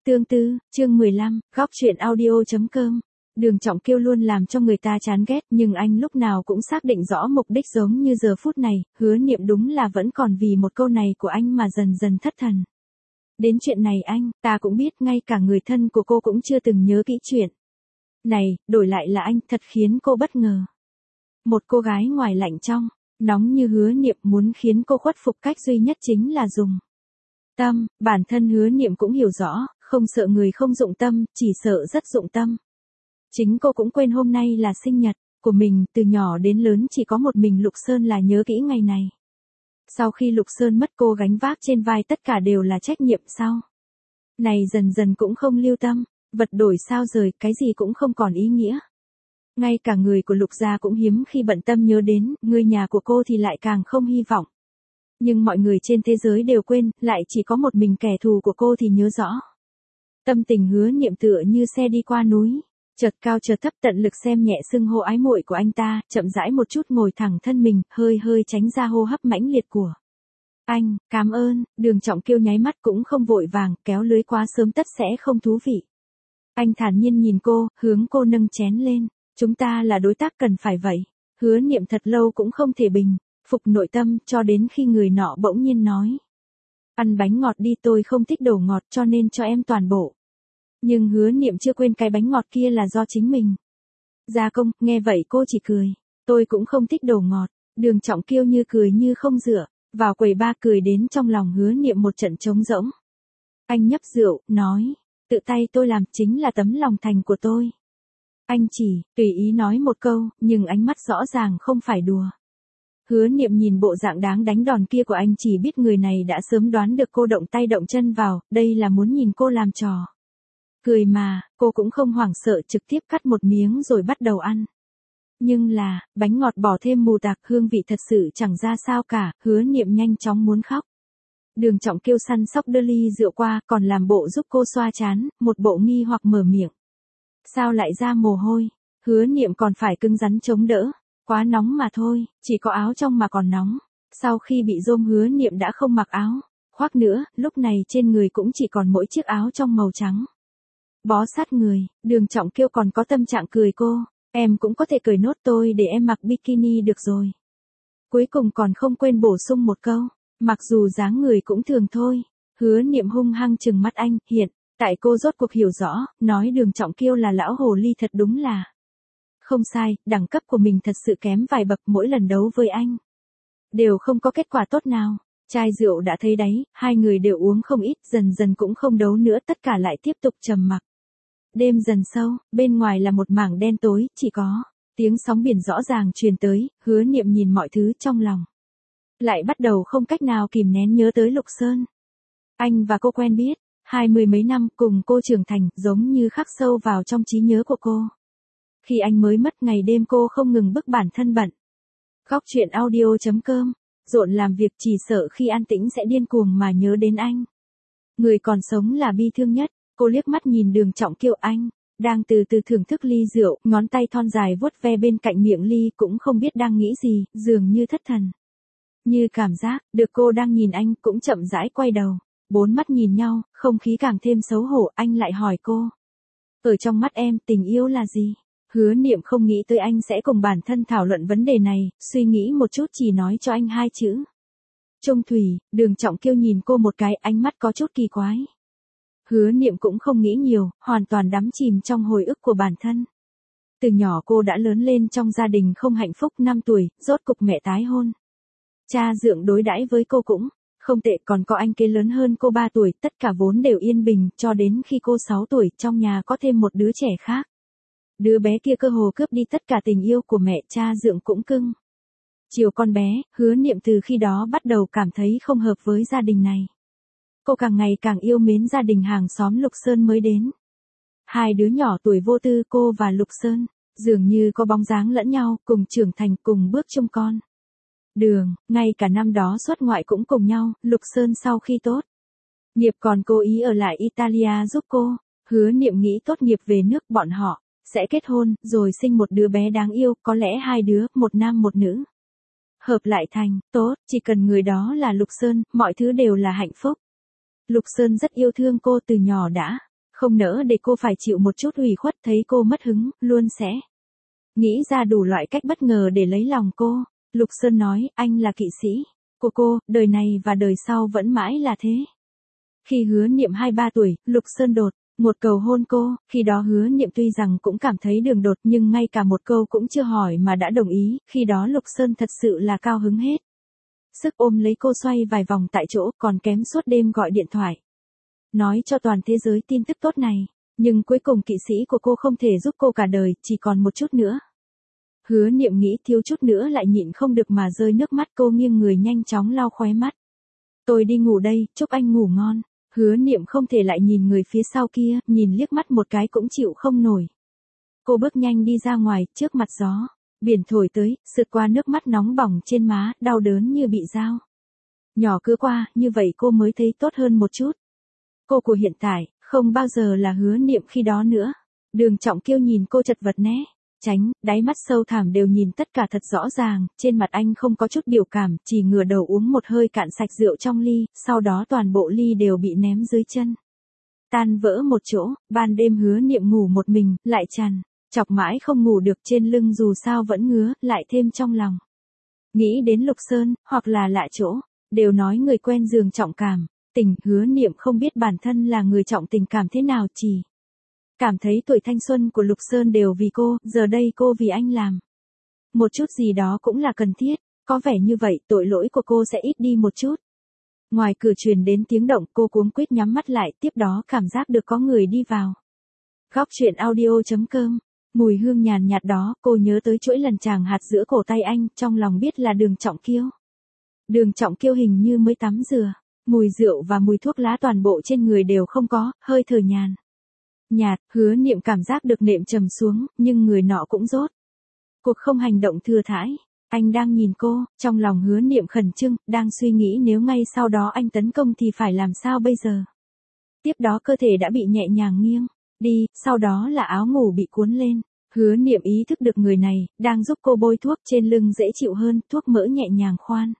Tương tư, chương 15, góc truyện audio.com. Đường Trọng Kiêu luôn làm cho người ta chán ghét, nhưng anh lúc nào cũng xác định rõ mục đích, giống như giờ phút này, Hứa Niệm đúng là vẫn còn vì một câu này của anh mà dần dần thất thần. Đến chuyện này ta cũng biết, ngay cả người thân của cô cũng chưa từng nhớ kỹ chuyện này, đổi lại là anh, thật khiến cô bất ngờ. Một cô gái ngoài lạnh trong, nóng như Hứa Niệm muốn khiến cô khuất phục cách duy nhất chính là dùng tâm. Bản thân Hứa Niệm cũng hiểu rõ, không sợ người không dụng tâm, chỉ sợ rất dụng tâm. Chính cô cũng quên hôm nay là sinh nhật của mình, từ nhỏ đến lớn chỉ có một mình Lục Sơn là nhớ kỹ ngày này. Sau khi Lục Sơn mất, cô gánh vác trên vai tất cả đều là trách nhiệm sau này, dần dần cũng không lưu tâm, vật đổi sao rời, cái gì cũng không còn ý nghĩa. Ngay cả người của Lục gia cũng hiếm khi bận tâm nhớ đến, người nhà của cô thì lại càng không hy vọng. Nhưng mọi người trên thế giới đều quên, lại chỉ có một mình kẻ thù của cô thì nhớ rõ. Tâm tình Hứa Niệm tựa như xe đi qua núi, chợt cao chợt thấp, tận lực xem nhẹ xưng hô ái muội của anh ta, chậm rãi một chút ngồi thẳng thân mình, hơi hơi tránh ra hô hấp mãnh liệt của anh. Cảm ơn. Đường Trọng Kiêu nháy mắt cũng không vội vàng, kéo lưới quá sớm tất sẽ không thú vị. Anh thản nhiên nhìn cô, hướng cô nâng chén lên. Chúng ta là đối tác, cần phải vậy. Hứa Niệm thật lâu cũng không thể bình phục nội tâm, cho đến khi người nọ bỗng nhiên nói: ăn bánh ngọt đi, tôi không thích đồ ngọt cho nên cho em toàn bộ. Nhưng Hứa Niệm chưa quên cái bánh ngọt kia là do chính mình gia công, nghe vậy cô chỉ cười. Tôi cũng không thích đồ ngọt. Đường Trọng Kiêu như cười như không dựa vào quầy ba, cười đến trong lòng Hứa Niệm một trận trống rỗng. Anh nhấp rượu, nói: tự tay tôi làm, chính là tấm lòng thành của tôi. Anh chỉ tùy ý nói một câu, nhưng ánh mắt rõ ràng không phải đùa. Hứa Niệm nhìn bộ dạng đáng đánh đòn kia của anh, chỉ biết người này đã sớm đoán được cô động tay động chân vào, đây là muốn nhìn cô làm trò cười mà. Cô cũng không hoảng sợ, trực tiếp cắt một miếng rồi bắt đầu ăn. Nhưng là, bánh ngọt bỏ thêm mù tạc, hương vị thật sự chẳng ra sao cả. Hứa Niệm nhanh chóng muốn khóc. Đường Trọng Kiêu săn sóc đưa ly rượu qua, còn làm bộ giúp cô xoa trán, một bộ nghi hoặc mở miệng. Sao lại ra mồ hôi? Hứa Niệm còn phải cứng rắn chống đỡ. Quá nóng mà thôi, chỉ có áo trong mà còn nóng. Sau khi bị rôm, Hứa Niệm đã không mặc áo khoác nữa, lúc này trên người cũng chỉ còn mỗi chiếc áo trong màu trắng bó sát người. Đường Trọng Kiêu còn có tâm trạng cười cô: em cũng có thể cởi nốt, tôi để em mặc bikini được rồi. Cuối cùng còn không quên bổ sung một câu: mặc dù dáng người cũng thường thôi. Hứa Niệm hung hăng trừng mắt anh, hiện tại cô rốt cuộc hiểu rõ, nói Đường Trọng Kiêu là lão hồ ly thật đúng là không sai, đẳng cấp của mình thật sự kém vài bậc, mỗi lần đấu với anh đều không có kết quả tốt nào. Chai rượu đã thấy đáy, hai người đều uống không ít, dần dần cũng không đấu nữa, tất cả lại tiếp tục trầm mặc. Đêm dần sâu, bên ngoài là một mảng đen tối, chỉ có tiếng sóng biển rõ ràng truyền tới. Hứa Niệm nhìn mọi thứ trong lòng, lại bắt đầu không cách nào kìm nén nhớ tới Lục Sơn. Anh và cô quen biết 20 mấy năm, cùng cô trưởng thành, giống như khắc sâu vào trong trí nhớ của cô. Khi anh mới mất, ngày đêm cô không ngừng bức bản thân bận. Góc truyện audio.com. Rộn làm việc, chỉ sợ khi an tĩnh sẽ điên cuồng mà nhớ đến anh. Người còn sống là bi thương nhất. Cô liếc mắt nhìn Đường Trọng Kiêu, anh đang từ từ thưởng thức ly rượu, ngón tay thon dài vuốt ve bên cạnh miệng ly, cũng không biết đang nghĩ gì, dường như thất thần. Như cảm giác được cô đang nhìn anh, cũng chậm rãi quay đầu. Bốn mắt nhìn nhau, không khí càng thêm xấu hổ. Anh lại hỏi cô: ở trong mắt em, tình yêu là gì? Hứa Niệm không nghĩ tới anh sẽ cùng bản thân thảo luận vấn đề này, suy nghĩ một chút chỉ nói cho anh hai chữ: trung thủy. Đường Trọng Kiêu nhìn cô một cái, ánh mắt có chút kỳ quái. Hứa Niệm cũng không nghĩ nhiều, hoàn toàn đắm chìm trong hồi ức của bản thân. Từ nhỏ cô đã lớn lên trong gia đình không hạnh phúc, 5 tuổi, rốt cục mẹ tái hôn. Cha dượng đối đãi với cô cũng không tệ, còn có anh kế lớn hơn cô 3 tuổi, tất cả vốn đều yên bình, cho đến khi cô 6 tuổi, trong nhà có thêm một đứa trẻ khác. Đứa bé kia cơ hồ cướp đi tất cả tình yêu của mẹ, cha dượng cũng cưng chiều con bé. Hứa Niệm từ khi đó bắt đầu cảm thấy không hợp với gia đình này. Cô càng ngày càng yêu mến gia đình hàng xóm Lục Sơn mới đến. Hai đứa nhỏ tuổi vô tư, cô và Lục Sơn dường như có bóng dáng lẫn nhau, cùng trưởng thành, cùng bước chung con đường, ngay cả năm đó xuất ngoại cũng cùng nhau. Lục Sơn sau khi tốt nghiệp còn cố ý ở lại Italia giúp cô. Hứa Niệm nghĩ tốt nghiệp về nước bọn họ sẽ kết hôn, rồi sinh một đứa bé đáng yêu, có lẽ hai đứa, một nam một nữ. Hợp lại thành tốt, chỉ cần người đó là Lục Sơn, mọi thứ đều là hạnh phúc. Lục Sơn rất yêu thương cô, từ nhỏ đã Không nỡ để cô phải chịu một chút ủy khuất, thấy cô mất hứng, luôn sẽ nghĩ ra đủ loại cách bất ngờ để lấy lòng cô. Lục Sơn nói, anh là kỵ sĩ của cô, đời này và đời sau vẫn mãi là thế. Khi Hứa Niệm 2-3 tuổi, Lục Sơn đột một cầu hôn cô, khi đó Hứa Niệm tuy rằng cũng cảm thấy đường đột nhưng ngay cả một câu cũng chưa hỏi mà đã đồng ý, khi đó Lục Sơn thật sự là cao hứng hết. Sức ôm lấy cô xoay vài vòng tại chỗ, còn kém suốt đêm gọi điện thoại. Nói cho toàn thế giới tin tức tốt này, nhưng cuối cùng kỵ sĩ của cô không thể giúp cô cả đời, chỉ còn một chút nữa. Hứa Niệm nghĩ thiếu chút nữa lại nhịn không được mà rơi nước mắt, cô nghiêng người nhanh chóng lau khóe mắt. Tôi đi ngủ đây, chúc anh ngủ ngon. Hứa Niệm không thể lại nhìn người phía sau kia, nhìn liếc mắt một cái cũng chịu không nổi. Cô bước nhanh đi ra ngoài, trước mặt gió biển thổi tới, sượt qua nước mắt nóng bỏng trên má, đau đớn như bị dao nhỏ cứa qua, như vậy cô mới thấy tốt hơn một chút. Cô của hiện tại, không bao giờ là Hứa Niệm khi đó nữa. Đường Trọng Kiêu nhìn cô chật vật né tránh, đáy mắt sâu thẳm đều nhìn tất cả thật rõ ràng, trên mặt anh không có chút biểu cảm, chỉ ngửa đầu uống một hơi cạn sạch rượu trong ly, sau đó toàn bộ ly đều bị ném dưới chân. Tan vỡ một chỗ, ban đêm Hứa Niệm ngủ một mình, lại trằn chọc mãi không ngủ được, trên lưng dù sao vẫn ngứa, lại thêm trong lòng nghĩ đến Lục Sơn, hoặc là lạ chỗ, đều nói người quen giường trọng cảm tình. Hứa Niệm không biết bản thân là người trọng tình cảm thế nào, chỉ cảm thấy tuổi thanh xuân của Lục Sơn đều vì cô, giờ đây cô vì anh làm một chút gì đó cũng là cần thiết, có vẻ như vậy tội lỗi của cô sẽ ít đi một chút. Ngoài cửa truyền đến tiếng động, cô cuống quýt nhắm mắt lại, tiếp đó cảm giác được có người đi vào. Góc truyện audio.com. Mùi hương nhàn nhạt đó, cô nhớ tới chuỗi lần chàng hạt giữa cổ tay anh, trong lòng biết là Đường Trọng Kiêu. Đường Trọng Kiêu hình như mới tắm rửa, mùi rượu và mùi thuốc lá toàn bộ trên người đều không có, hơi thở nhàn nhạt. Hứa Niệm cảm giác được nệm trầm xuống, nhưng người nọ cũng rốt cuộc không hành động thừa thãi. Anh đang nhìn cô, trong lòng Hứa Niệm khẩn trương, đang suy nghĩ nếu ngay sau đó anh tấn công thì phải làm sao bây giờ. Tiếp đó cơ thể đã bị nhẹ nhàng nghiêng đi, sau đó là áo ngủ bị cuốn lên. Hứa Niệm ý thức được người này đang giúp cô bôi thuốc, trên lưng dễ chịu hơn, thuốc mỡ nhẹ nhàng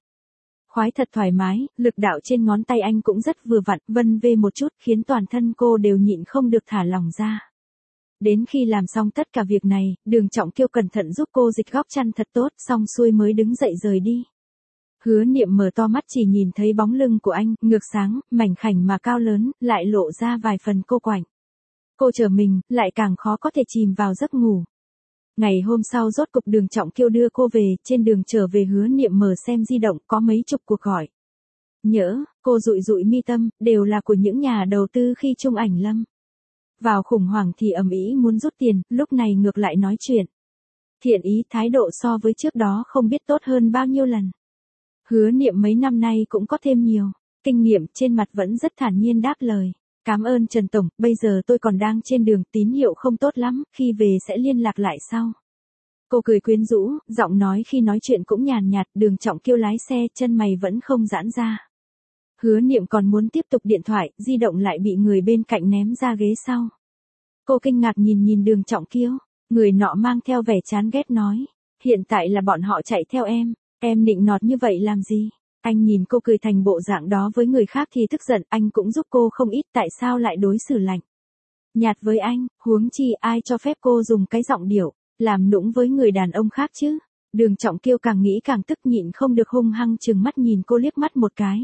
khoái thật thoải mái, lực đạo trên ngón tay anh cũng rất vừa vặn, vân vê một chút, khiến toàn thân cô đều nhịn không được thả lỏng ra. Đến khi làm xong tất cả việc này, Đường Trọng Kiêu cẩn thận giúp cô dịch góc chăn thật tốt, xong xuôi mới đứng dậy rời đi. Hứa Niệm mở to mắt chỉ nhìn thấy bóng lưng của anh, ngược sáng, mảnh khảnh mà cao lớn, lại lộ ra vài phần cô quạnh. Cô trở mình, lại càng khó có thể chìm vào giấc ngủ. Ngày hôm sau rốt cục Đường Trọng Kiêu đưa cô về, trên đường trở về Hứa Niệm mở xem di động, có mấy chục cuộc gọi. Nhỡ, cô dụi dụi mi tâm, đều là của những nhà đầu tư khi Trung Ảnh lâm vào khủng hoảng thì ầm ĩ muốn rút tiền, lúc này ngược lại nói chuyện thiện ý, thái độ so với trước đó không biết tốt hơn bao nhiêu lần. Hứa Niệm mấy năm nay cũng có thêm nhiều kinh nghiệm, trên mặt vẫn rất thản nhiên đáp lời. Cảm ơn Trần Tổng, bây giờ tôi còn đang trên đường, tín hiệu không tốt lắm, khi về sẽ liên lạc lại sau. Cô cười quyến rũ, giọng nói khi nói chuyện cũng nhàn nhạt. Đường Trọng Kiêu lái xe, chân mày vẫn không giãn ra. Hứa Niệm còn muốn tiếp tục điện thoại, di động lại bị người bên cạnh ném ra ghế sau. Cô kinh ngạc nhìn Đường Trọng Kiêu, người nọ mang theo vẻ chán ghét nói, hiện tại là bọn họ chạy theo em nịnh nọt như vậy làm gì? Anh nhìn cô cười thành bộ dạng đó với người khác thì tức giận, anh cũng giúp cô không ít, tại sao lại đối xử lạnh nhạt với anh, huống chi ai cho phép cô dùng cái giọng điệu làm nũng với người đàn ông khác chứ? Đường Trọng Kiêu càng nghĩ càng tức, nhịn không được hung hăng trừng mắt nhìn cô liếc mắt một cái.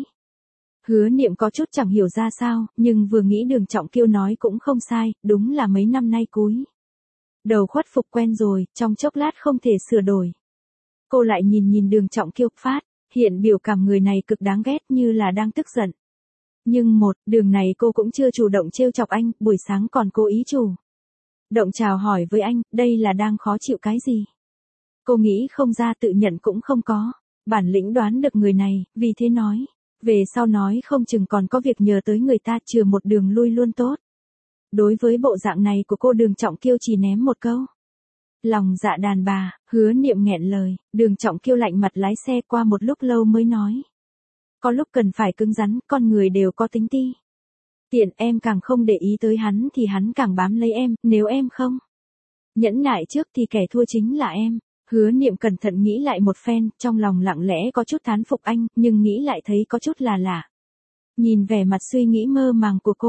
Hứa Niệm có chút chẳng hiểu ra sao, nhưng vừa nghĩ Đường Trọng Kiêu nói cũng không sai, đúng là mấy năm nay cúi đầu khuất phục quen rồi, trong chốc lát không thể sửa đổi. Cô lại nhìn Đường Trọng Kiêu, phát hiện biểu cảm người này cực đáng ghét, như là đang tức giận. Nhưng đường này cô cũng chưa chủ động trêu chọc anh, buổi sáng còn cố ý chủ động chào hỏi với anh, đây là đang khó chịu cái gì? Cô nghĩ không ra, tự nhận cũng không có bản lĩnh đoán được người này, vì thế nói, về sau nói không chừng còn có việc nhờ tới người ta, chừa một đường lui luôn tốt. Đối với bộ dạng này của cô, Đường Trọng Kiêu chỉ ném một câu, lòng dạ đàn bà. Hứa Niệm nghẹn lời, Đường Trọng Kiêu lạnh mặt lái xe, qua một lúc lâu mới nói, có lúc cần phải cứng rắn, con người đều có tính ti tiện, em càng không để ý tới hắn thì hắn càng bám lấy em, nếu em không nhẫn nại trước thì kẻ thua chính là em. Hứa Niệm cẩn thận nghĩ lại một phen, trong lòng lặng lẽ có chút thán phục anh, nhưng nghĩ lại thấy có chút là lạ. Nhìn vẻ mặt suy nghĩ mơ màng của cô,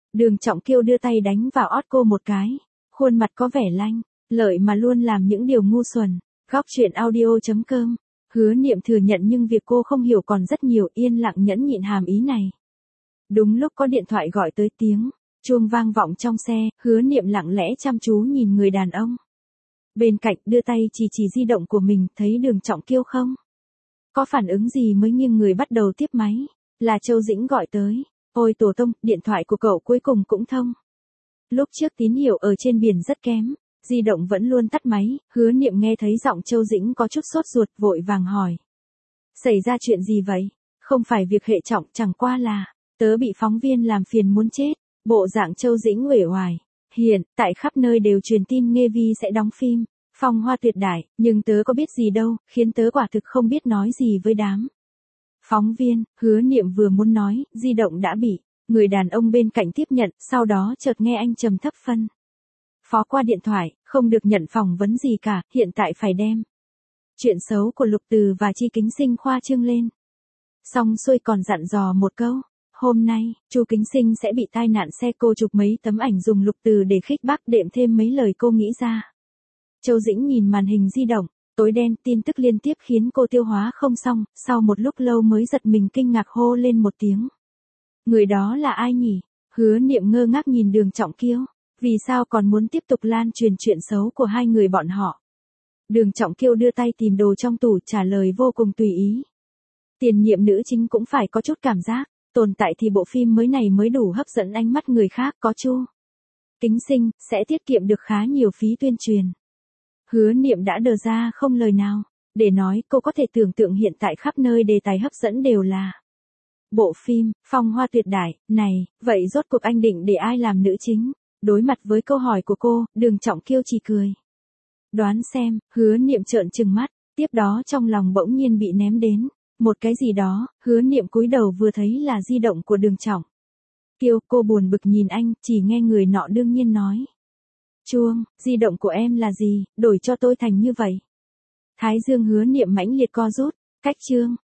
Đường Trọng Kiêu đưa tay đánh vào ót cô một cái. Khuôn mặt có vẻ lanh, lợi mà luôn làm những điều ngu xuẩn. Góc chuyện audio.com. Hứa Niệm thừa nhận nhưng việc cô không hiểu còn rất nhiều, yên lặng nhẫn nhịn hàm ý này. Đúng lúc có điện thoại gọi tới, tiếng chuông vang vọng trong xe, Hứa Niệm lặng lẽ chăm chú nhìn người đàn ông bên cạnh, đưa tay chỉ di động của mình, thấy Đường Trọng Kiêu không có phản ứng gì mới nghiêng người bắt đầu tiếp máy. Là Châu Dĩnh gọi tới. Ôi tổ tông, điện thoại của cậu cuối cùng cũng thông. Lúc trước tín hiệu ở trên biển rất kém, di động vẫn luôn tắt máy. Hứa Niệm nghe thấy giọng Châu Dĩnh có chút sốt ruột, vội vàng hỏi. Xảy ra chuyện gì vậy? Không phải việc hệ trọng, chẳng qua là tớ bị phóng viên làm phiền muốn chết. Bộ dạng Châu Dĩnh uể oải. Hiện tại khắp nơi đều truyền tin Nghê Vi sẽ đóng phim Phong Hoa Tuyệt Đại, nhưng tớ có biết gì đâu, khiến tớ quả thực không biết nói gì với đám phóng viên. Hứa Niệm vừa muốn nói, di động đã bị người đàn ông bên cạnh tiếp nhận, sau đó chợt nghe anh trầm thấp phân phó qua điện thoại, không được nhận phỏng vấn gì cả, hiện tại phải đem chuyện xấu của Lục Từ và Chi Kính Sinh khoa trương lên. Xong xuôi còn dặn dò một câu, hôm nay, Chu Kính Sinh sẽ bị tai nạn xe, cô chụp mấy tấm ảnh dùng Lục Từ để khích bác, đệm thêm mấy lời cô nghĩ ra. Châu Dĩnh nhìn màn hình di động, tối đen, tin tức liên tiếp khiến cô tiêu hóa không xong, sau một lúc lâu mới giật mình kinh ngạc hô lên một tiếng. Người đó là ai nhỉ? Hứa Niệm ngơ ngác nhìn Đường Trọng Kiêu, vì sao còn muốn tiếp tục lan truyền chuyện xấu của hai người bọn họ? Đường Trọng Kiêu đưa tay tìm đồ trong tủ, trả lời vô cùng tùy ý. Tiền nhiệm nữ chính cũng phải có chút cảm giác, tồn tại thì bộ phim mới này mới đủ hấp dẫn ánh mắt người khác, có Chu Kính Sinh, sẽ tiết kiệm được khá nhiều phí tuyên truyền. Hứa Niệm đã đờ ra không lời nào để nói, cô có thể tưởng tượng hiện tại khắp nơi đề tài hấp dẫn đều là bộ phim Phong Hoa Tuyệt Đại này, vậy rốt cuộc anh định để ai làm nữ chính? Đối mặt với câu hỏi của cô, Đường Trọng Kiêu chỉ cười. Đoán xem. Hứa Niệm trợn trừng mắt, tiếp đó trong lòng bỗng nhiên bị ném đến một cái gì đó. Hứa Niệm cúi đầu vừa thấy là di động của Đường Trọng Kiêu, cô buồn bực nhìn anh, chỉ nghe người nọ đương nhiên nói. Chuông, di động của em là gì, đổi cho tôi thành như vậy. Thái dương Hứa Niệm mãnh liệt co rút, cách chương.